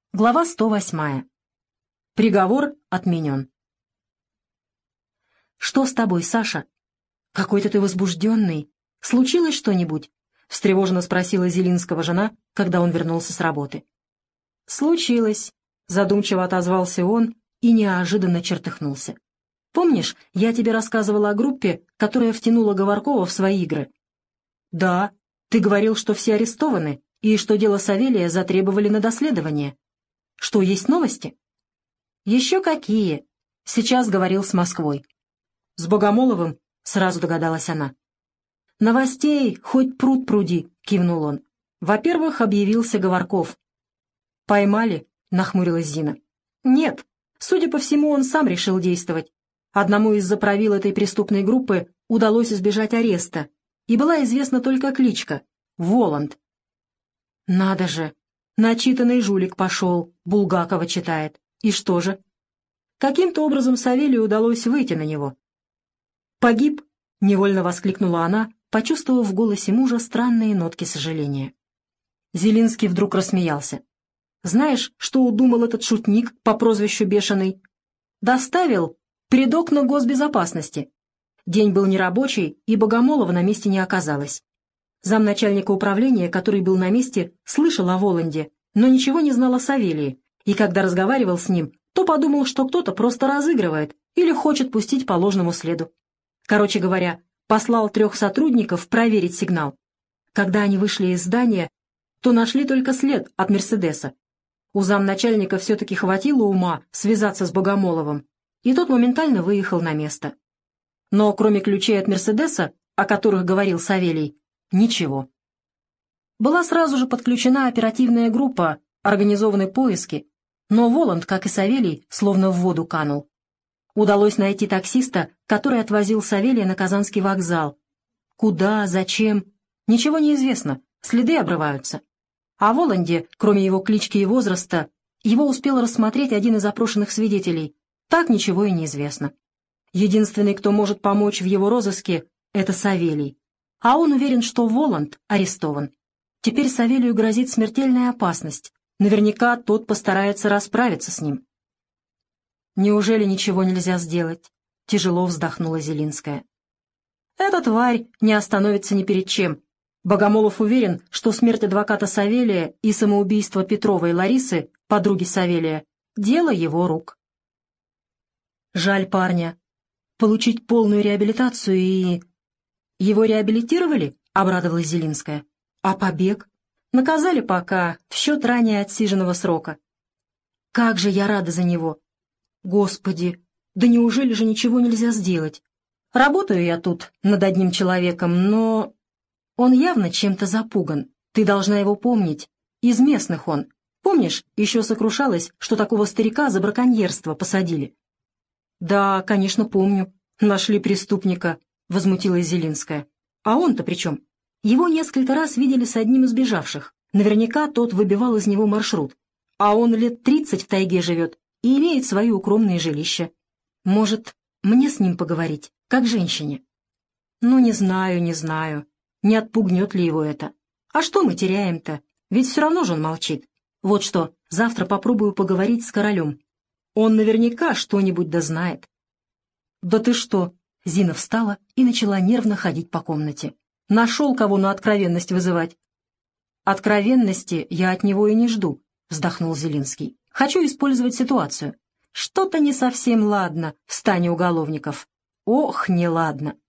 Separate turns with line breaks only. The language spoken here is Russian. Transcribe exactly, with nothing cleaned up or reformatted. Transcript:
Глава сто восьмая. Приговор отменен. «Что с тобой, Саша? Какой-то ты возбужденный. Случилось что-нибудь?» — встревоженно спросила Зелинского жена, когда он вернулся с работы. «Случилось», — задумчиво отозвался он и неожиданно чертыхнулся. «Помнишь, я тебе рассказывала о группе, которая втянула Говоркова в свои игры?» «Да, ты говорил, что все арестованы и что дело Савелия затребовали на доследование. Что, есть новости?» «Еще какие. Сейчас говорил с Москвой». «С Богомоловым?» — сразу догадалась она. «Новостей хоть пруд пруди», — кивнул он. «Во-первых, объявился Говорков». «Поймали?» — нахмурилась Зина. «Нет. Судя по всему, он сам решил действовать. Одному из заправил этой преступной группы удалось избежать ареста, и была известна только кличка — Воланд». «Надо же! Начитанный жулик пошел, Булгакова читает. И что же?» Каким-то образом Савелию удалось выйти на него. «Погиб?» — невольно воскликнула она, почувствовав в голосе мужа странные нотки сожаления. Зелинский вдруг рассмеялся. «Знаешь, что удумал этот шутник по прозвищу Бешеный? Доставил предок на госбезопасности. День был нерабочий, и Богомолова на месте не оказалось. Замначальника управления, который был на месте, слышал о Воланде, но ничего не знал о Савелии, и когда разговаривал с ним, то подумал, что кто-то просто разыгрывает или хочет пустить по ложному следу. Короче говоря, послал трех сотрудников проверить сигнал. Когда они вышли из здания, то нашли только след от «Мерседеса». У замначальника все-таки хватило ума связаться с Богомоловым, и тот моментально выехал на место. Но кроме ключей от «Мерседеса», о которых говорил Савелий, ничего. Была сразу же подключена оперативная группа, организованы поиски, но Воланд, как и Савелий, словно в воду канул. Удалось найти таксиста, который отвозил Савелия на Казанский вокзал. Куда, зачем? Ничего не известно, следы обрываются. О Воланде, кроме его клички и возраста, его успел рассмотреть один из опрошенных свидетелей. Так ничего и не известно. Единственный, кто может помочь в его розыске, это Савелий. А он уверен, что Воланд арестован. Теперь Савелию грозит смертельная опасность. Наверняка тот постарается расправиться с ним. «Неужели ничего нельзя сделать?» — тяжело вздохнула Зелинская. «Эта тварь не остановится ни перед чем. Богомолов уверен, что смерть адвоката Савелия и самоубийство Петровой Ларисы, подруги Савелия, — дело его рук». «Жаль парня. Получить полную реабилитацию и...» «Его реабилитировали?» — обрадовалась Зелинская. «А побег? Наказали пока, в счет ранее отсиженного срока. Как же я рада за него! Господи, да неужели же ничего нельзя сделать? Работаю я тут над одним человеком, но... Он явно чем-то запуган. Ты должна его помнить. Из местных он. Помнишь, еще сокрушалась, что такого старика за браконьерство посадили?» «Да, конечно, помню. Нашли преступника», — возмутилась Зелинская. «А он-то при чем? Его несколько раз видели с одним из бежавших. Наверняка тот выбивал из него маршрут. А он лет тридцать в тайге живет и имеет свои укромные жилища. Может, мне с ним поговорить, как женщине?» «Ну, не знаю, не знаю. Не отпугнет ли его это? А что мы теряем-то? Ведь все равно же он молчит. Вот что, завтра попробую поговорить с королем. Он наверняка что-нибудь да знает». «Да ты что?» — Зина встала и начала нервно ходить по комнате. «Нашел кого на откровенность вызывать». «Откровенности я от него и не жду», — вздохнул Зелинский. «Хочу использовать ситуацию. Что-то не совсем ладно в стане уголовников. Ох, неладно.